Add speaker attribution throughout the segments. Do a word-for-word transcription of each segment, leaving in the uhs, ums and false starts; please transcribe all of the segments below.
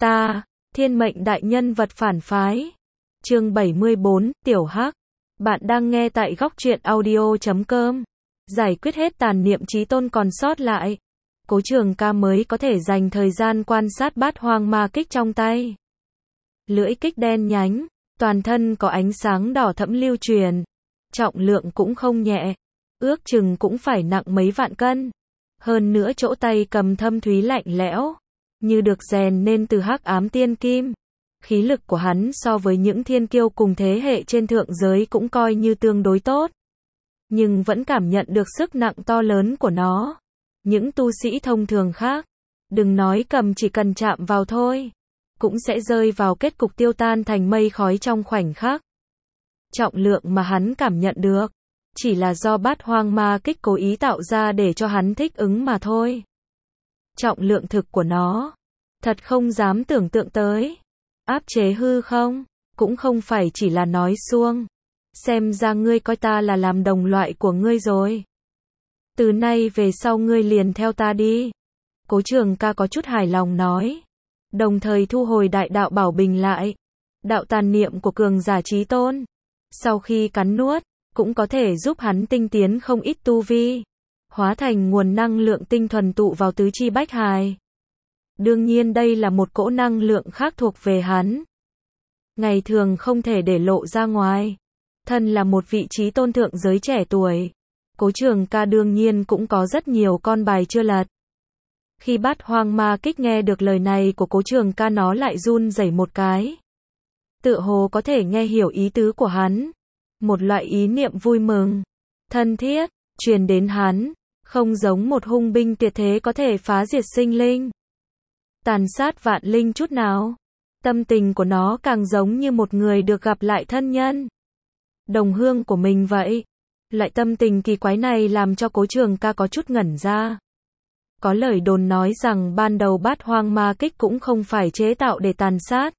Speaker 1: Ta, thiên mệnh đại nhân vật phản phái. Chương bảy mươi bốn, Tiểu Hắc. Bạn đang nghe tại góc truyện audio chấm com. Giải quyết hết tàn niệm chí tôn còn sót lại. Cố Trường Ca mới có thể dành thời gian quan sát bát hoang ma kích trong tay. Lưỡi kích đen nhánh, toàn thân có ánh sáng đỏ thẫm lưu truyền. Trọng lượng cũng không nhẹ, ước chừng cũng phải nặng mấy vạn cân. Hơn nữa chỗ tay cầm thâm thúy lạnh lẽo, như được rèn nên từ hắc ám tiên kim. Khí lực của hắn so với những thiên kiêu cùng thế hệ trên thượng giới cũng coi như tương đối tốt. Nhưng vẫn cảm nhận được sức nặng to lớn của nó. Những tu sĩ thông thường khác, đừng nói cầm chỉ cần chạm vào thôi, cũng sẽ rơi vào kết cục tiêu tan thành mây khói trong khoảnh khắc. Trọng lượng mà hắn cảm nhận được, chỉ là do bát hoang ma kích cố ý tạo ra để cho hắn thích ứng mà thôi. Trọng lượng thực của nó, thật không dám tưởng tượng tới. Áp chế hư không, cũng không phải chỉ là nói suông. Xem ra ngươi coi ta là làm đồng loại của ngươi rồi. Từ nay về sau ngươi liền theo ta đi. Cố Trường Ca có chút hài lòng nói. Đồng thời thu hồi đại đạo bảo bình lại. Đạo tàn niệm của cường giả chí tôn, sau khi cắn nuốt, cũng có thể giúp hắn tinh tiến không ít tu vi. Hóa thành nguồn năng lượng tinh thuần tụ vào tứ chi bách hài. Đương nhiên đây là một cỗ năng lượng khác thuộc về hắn. Ngày thường không thể để lộ ra ngoài. Thân là một vị trí tôn thượng giới trẻ tuổi, Cố Trường Ca đương nhiên cũng có rất nhiều con bài chưa lật. Khi bát hoang ma kích nghe được lời này của Cố Trường Ca, nó lại run rẩy một cái. Tựa hồ có thể nghe hiểu ý tứ của hắn. Một loại ý niệm vui mừng, thân thiết, truyền đến hắn, không giống một hung binh tuyệt thế có thể phá diệt sinh linh, tàn sát vạn linh chút nào. Tâm tình của nó càng giống như một người được gặp lại thân nhân, đồng hương của mình vậy. Loại tâm tình kỳ quái này làm cho Cố Trường Ca có chút ngẩn ra. Có lời đồn nói rằng ban đầu bát hoang ma kích cũng không phải chế tạo để tàn sát,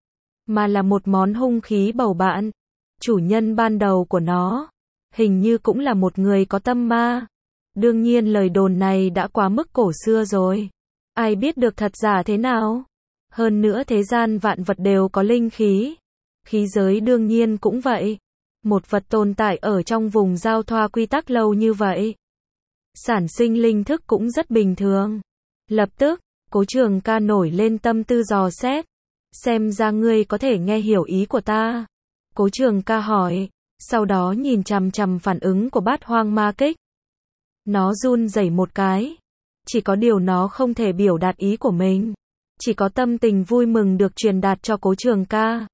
Speaker 1: mà là một món hung khí bầu bạn. Chủ nhân ban đầu của nó, hình như cũng là một người có tâm ma. Đương nhiên lời đồn này đã quá mức cổ xưa rồi. Ai biết được thật giả thế nào? Hơn nữa thế gian vạn vật đều có linh khí. Khí giới đương nhiên cũng vậy. Một vật tồn tại ở trong vùng giao thoa quy tắc lâu như vậy, sản sinh linh thức cũng rất bình thường. Lập tức, Cố Trường Ca nổi lên tâm tư dò xét. Xem ra ngươi có thể nghe hiểu ý của ta. Cố Trường Ca hỏi, sau đó nhìn chằm chằm phản ứng của bát hoang ma kích. Nó run rẩy một cái. Chỉ có điều nó không thể biểu đạt ý của mình. Chỉ có tâm tình vui mừng được truyền đạt cho Cố Trường Ca.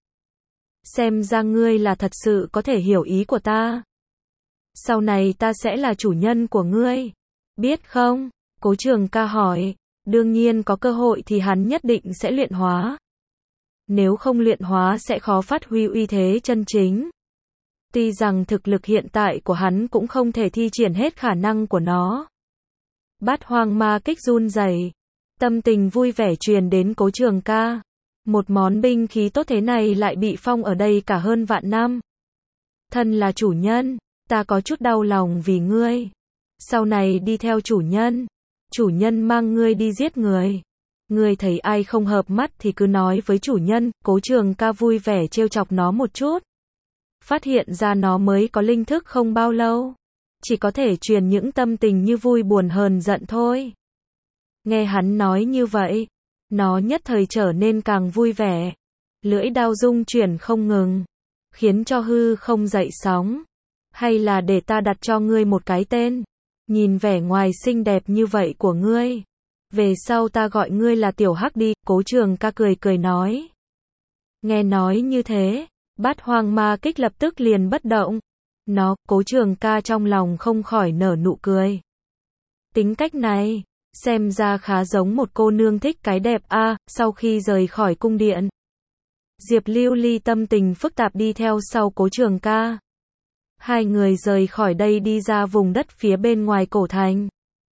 Speaker 1: Xem ra ngươi là thật sự có thể hiểu ý của ta. Sau này ta sẽ là chủ nhân của ngươi, biết không? Cố Trường Ca hỏi. Đương nhiên có cơ hội thì hắn nhất định sẽ luyện hóa. Nếu không luyện hóa sẽ khó phát huy uy thế chân chính. Tuy rằng thực lực hiện tại của hắn cũng không thể thi triển hết khả năng của nó. Bát hoang ma kích run rẩy, tâm tình vui vẻ truyền đến Cố Trường Ca. Một món binh khí tốt thế này lại bị phong ở đây cả hơn vạn năm. Thân là chủ nhân, ta có chút đau lòng vì ngươi. Sau này đi theo chủ nhân, chủ nhân mang ngươi đi giết người. Ngươi thấy ai không hợp mắt thì cứ nói với chủ nhân. Cố Trường Ca vui vẻ trêu chọc nó một chút. Phát hiện ra nó mới có linh thức không bao lâu, chỉ có thể truyền những tâm tình như vui buồn hờn giận thôi. Nghe hắn nói như vậy, nó nhất thời trở nên càng vui vẻ. Lưỡi đao rung chuyển không ngừng, khiến cho hư không dậy sóng. Hay là để ta đặt cho ngươi một cái tên. Nhìn vẻ ngoài xinh đẹp như vậy của ngươi, về sau ta gọi ngươi là Tiểu Hắc đi. Cố Trường Ca cười cười nói. Nghe nói như thế, bát hoang ma kích lập tức liền bất động. Nó, Cố Trường Ca trong lòng không khỏi nở nụ cười. Tính cách này, xem ra khá giống một cô nương thích cái đẹp a. À, sau khi rời khỏi cung điện, Diệp Lưu Ly tâm tình phức tạp đi theo sau Cố Trường Ca. Hai người rời khỏi đây đi ra vùng đất phía bên ngoài cổ thành.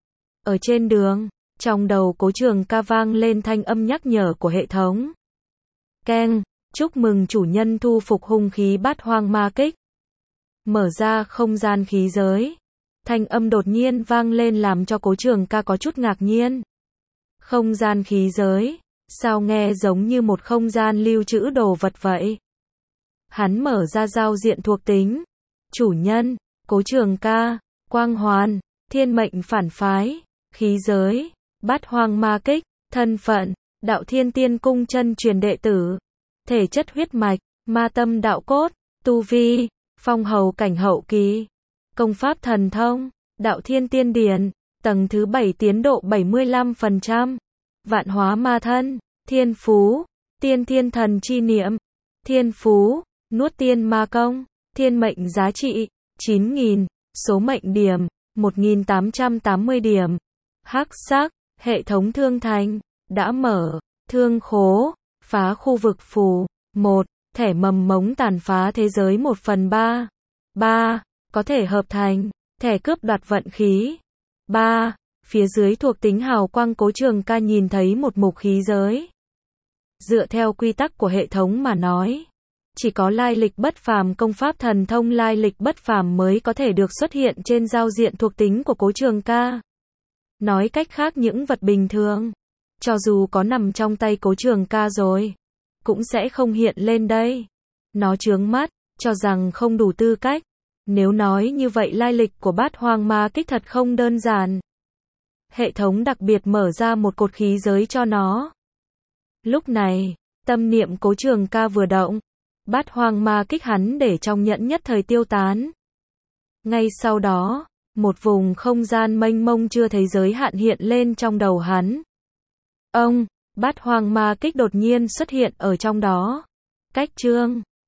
Speaker 1: Ở trên đường, trong đầu Cố Trường Ca vang lên thanh âm nhắc nhở của hệ thống. Keng, chúc mừng chủ nhân thu phục hung khí bát hoang ma kích. Mở ra không gian khí giới. Thanh âm đột nhiên vang lên làm cho Cố Trường Ca có chút ngạc nhiên. Không gian khí giới, Sao nghe giống như một không gian lưu trữ đồ vật vậy? Hắn mở ra giao diện thuộc tính. Chủ nhân, Cố Trường Ca, Quang Hoàn, Thiên mệnh phản phái, khí giới, Bát hoang ma kích, thân phận, Đạo Thiên Tiên Cung chân truyền đệ tử, thể chất huyết mạch, ma tâm đạo cốt, tu vi, phong hầu cảnh hậu kỳ, công pháp thần thông, Đạo Thiên Tiên Điển, tầng thứ bảy tiến độ bảy mươi lăm phần trăm, vạn hóa ma thân, thiên phú, tiên thiên thần chi niệm, thiên phú, nuốt tiên ma công, thiên mệnh giá trị, chín nghìn, số mệnh điểm, một nghìn tám trăm tám mươi điểm, hắc sắc, hệ thống thương thành, đã mở, thương khố, phá khu vực phù, một, thẻ mầm mống tàn phá thế giới một phần ba, ba, có thể hợp thành, thẻ cướp đoạt vận khí, ba, phía dưới thuộc tính hào quang Cố Trường Ca nhìn thấy một mục khí giới. Dựa theo quy tắc của hệ thống mà nói, chỉ có lai lịch bất phàm công pháp thần thông lai lịch bất phàm mới có thể được xuất hiện trên giao diện thuộc tính của Cố Trường Ca. Nói cách khác những vật bình thường, cho dù có nằm trong tay Cố Trường Ca rồi, cũng sẽ không hiện lên đây. Nó chướng mắt, cho rằng không đủ tư cách. Nếu nói như vậy lai lịch của Bát hoang ma kích thật không đơn giản. Hệ thống đặc biệt mở ra một cột khí giới cho nó. Lúc này, tâm niệm Cố Trường Ca vừa động, Bát hoang ma kích hắn để trong nhẫn nhất thời tiêu tán. Ngay sau đó, một vùng không gian mênh mông chưa thấy giới hạn hiện lên trong đầu hắn. Ông, Bát hoang ma kích đột nhiên xuất hiện ở trong đó. Cách chương